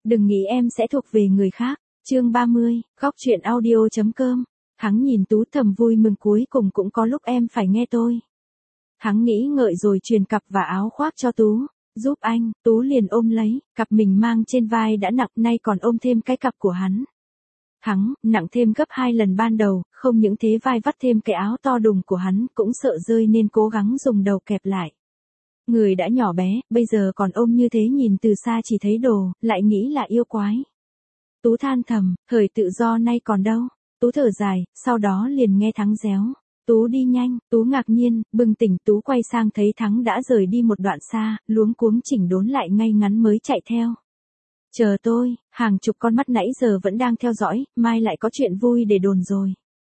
Đừng nghĩ em sẽ thuộc về người khác. Chương 30, góc truyện audio.com. Thắng nhìn Tú thầm vui mừng, cuối cùng cũng có lúc em phải nghe tôi. Thắng nghĩ ngợi rồi truyền cặp và áo khoác cho Tú. Giúp anh. Tú liền ôm lấy, cặp mình mang trên vai đã nặng, nay còn ôm thêm cái cặp của hắn. Thắng, nặng thêm gấp 2 lần ban đầu, không những thế vai vắt thêm cái áo to đùng của hắn, cũng sợ rơi nên cố gắng dùng đầu kẹp lại. Người đã nhỏ bé, bây giờ còn ôm như thế, nhìn từ xa chỉ thấy đồ, lại nghĩ là yêu quái. Tú than thầm, thời tự do nay còn đâu. Tú thở dài, sau đó liền nghe Thắng réo. Tú đi nhanh. Tú ngạc nhiên, bừng tỉnh. Tú quay sang thấy Thắng đã rời đi một đoạn xa, luống cuống chỉnh đốn lại ngay ngắn mới chạy theo. Chờ tôi. Hàng chục con mắt nãy giờ vẫn đang theo dõi, mai lại có chuyện vui để đồn rồi.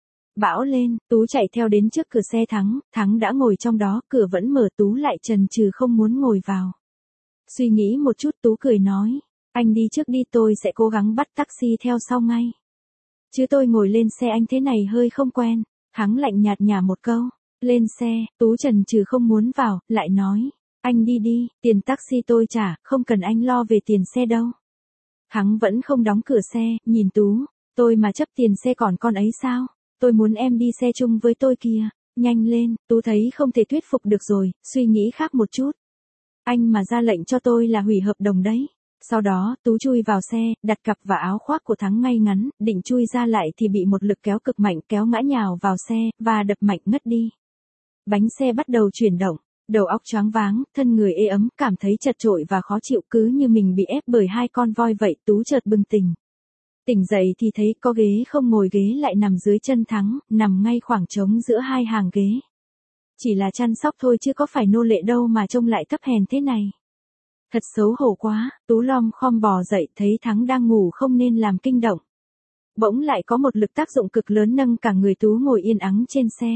Bão lên. Tú chạy theo đến trước cửa xe Thắng. Thắng đã ngồi trong đó, cửa vẫn mở. Tú lại chần chừ không muốn ngồi vào. Suy nghĩ một chút, Tú cười nói, anh đi trước đi, tôi sẽ cố gắng bắt taxi theo sau ngay. Chứ tôi ngồi lên xe anh thế này hơi không quen. Thắng lạnh nhạt nhả một câu. Lên xe. Tú chần chừ không muốn vào, lại nói, anh đi đi, tiền taxi tôi trả, không cần anh lo về tiền xe đâu. Thắng vẫn không đóng cửa xe, nhìn Tú. Tôi mà chấp tiền xe còn con ấy sao? Tôi muốn em đi xe chung với tôi kìa. Nhanh lên. Tú thấy không thể thuyết phục được rồi, suy nghĩ khác một chút. Anh mà ra lệnh cho tôi là hủy hợp đồng đấy. Sau đó, Tú chui vào xe, đặt cặp và áo khoác của Thắng ngay ngắn, định chui ra lại thì bị một lực kéo cực mạnh kéo ngã nhào vào xe, và đập mạnh ngất đi. Bánh xe bắt đầu chuyển động, đầu óc choáng váng, thân người ê ấm, cảm thấy chật chội và khó chịu, cứ như mình bị ép bởi 2 con voi vậy. Tú chợt bừng tỉnh. Tỉnh dậy thì thấy có ghế không ngồi, ghế lại nằm dưới chân Thắng, nằm ngay khoảng trống giữa 2 hàng ghế. Chỉ là chăn sóc thôi chứ có phải nô lệ đâu mà trông lại thấp hèn thế này. Thật xấu hổ quá. Tú lom khom bò dậy, thấy Thắng đang ngủ không nên làm kinh động. Bỗng lại có một lực tác dụng cực lớn nâng cả người Tú ngồi yên ắng trên xe.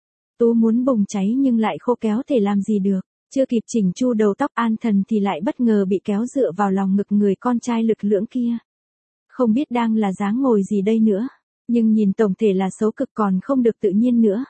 Tú muốn bùng cháy nhưng lại khô kéo thể làm gì được. Chưa kịp chỉnh chu đầu tóc an thần thì lại bất ngờ bị kéo dựa vào lòng ngực người con trai lực lưỡng kia. Không biết đang là dáng ngồi gì đây nữa. Nhưng nhìn tổng thể là xấu cực, còn không được tự nhiên nữa.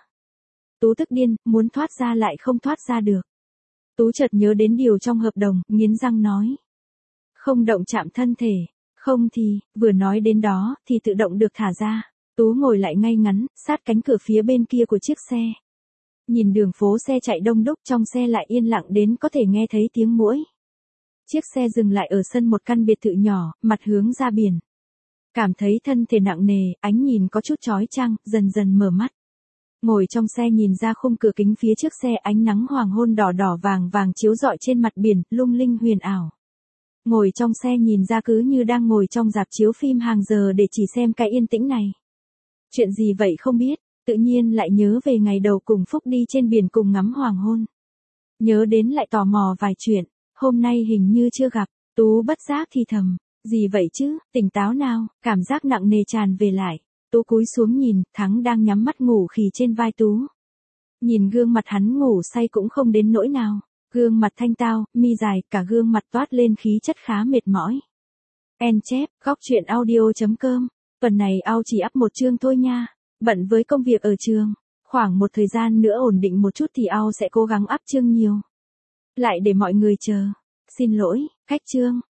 Tú tức điên, muốn thoát ra lại không thoát ra được. Tú chợt nhớ đến điều trong hợp đồng, nghiến răng nói. Không động chạm thân thể. Không thì, vừa nói đến đó, thì tự động được thả ra. Tú ngồi lại ngay ngắn, sát cánh cửa phía bên kia của chiếc xe. Nhìn đường phố xe chạy đông đúc, trong xe lại yên lặng đến có thể nghe thấy tiếng muỗi. Chiếc xe dừng lại ở sân một căn biệt thự nhỏ, mặt hướng ra biển. Cảm thấy thân thể nặng nề, ánh nhìn có chút chói chang, dần dần mở mắt. Ngồi trong xe nhìn ra khung cửa kính phía trước xe, ánh nắng hoàng hôn đỏ đỏ vàng vàng chiếu rọi trên mặt biển, lung linh huyền ảo. Ngồi trong xe nhìn ra cứ như đang ngồi trong rạp chiếu phim hàng giờ để chỉ xem cái yên tĩnh này. Chuyện gì vậy không biết, tự nhiên lại nhớ về ngày đầu cùng Phúc đi trên biển cùng ngắm hoàng hôn. Nhớ đến lại tò mò vài chuyện, hôm nay hình như chưa gặp. Tú bất giác thì thầm, gì vậy chứ, tỉnh táo nào, cảm giác nặng nề tràn về lại. Tú cúi xuống nhìn, Thắng đang nhắm mắt ngủ khì trên vai Tú. Nhìn gương mặt hắn ngủ say cũng không đến nỗi nào. Gương mặt thanh tao, mi dài, cả gương mặt toát lên khí chất khá mệt mỏi. En chép, góc truyện audio.com. Tuần này ao chỉ up một chương thôi nha. Bận với công việc ở trường. Khoảng một thời gian nữa ổn định một chút thì ao sẽ cố gắng up chương nhiều. Lại để mọi người chờ. Xin lỗi, khách chương.